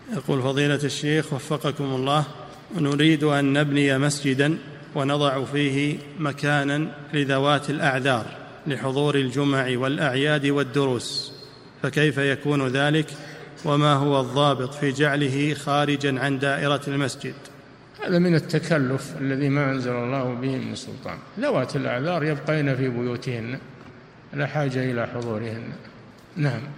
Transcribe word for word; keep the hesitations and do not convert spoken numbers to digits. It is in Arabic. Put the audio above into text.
يقول فضيلة الشيخ وفقكم الله، نريد أن نبني مسجدا ونضع فيه مكانا لذوات الأعذار لحضور الجمع والأعياد والدروس، فكيف يكون ذلك؟ وما هو الضابط في جعله خارجا عن دائرة المسجد؟ هذا من التكلف الذي ما أنزل الله به من سلطان. ذوات الأعذار يبقين في بيوتهن، لا حاجة إلى حضورهن. نعم.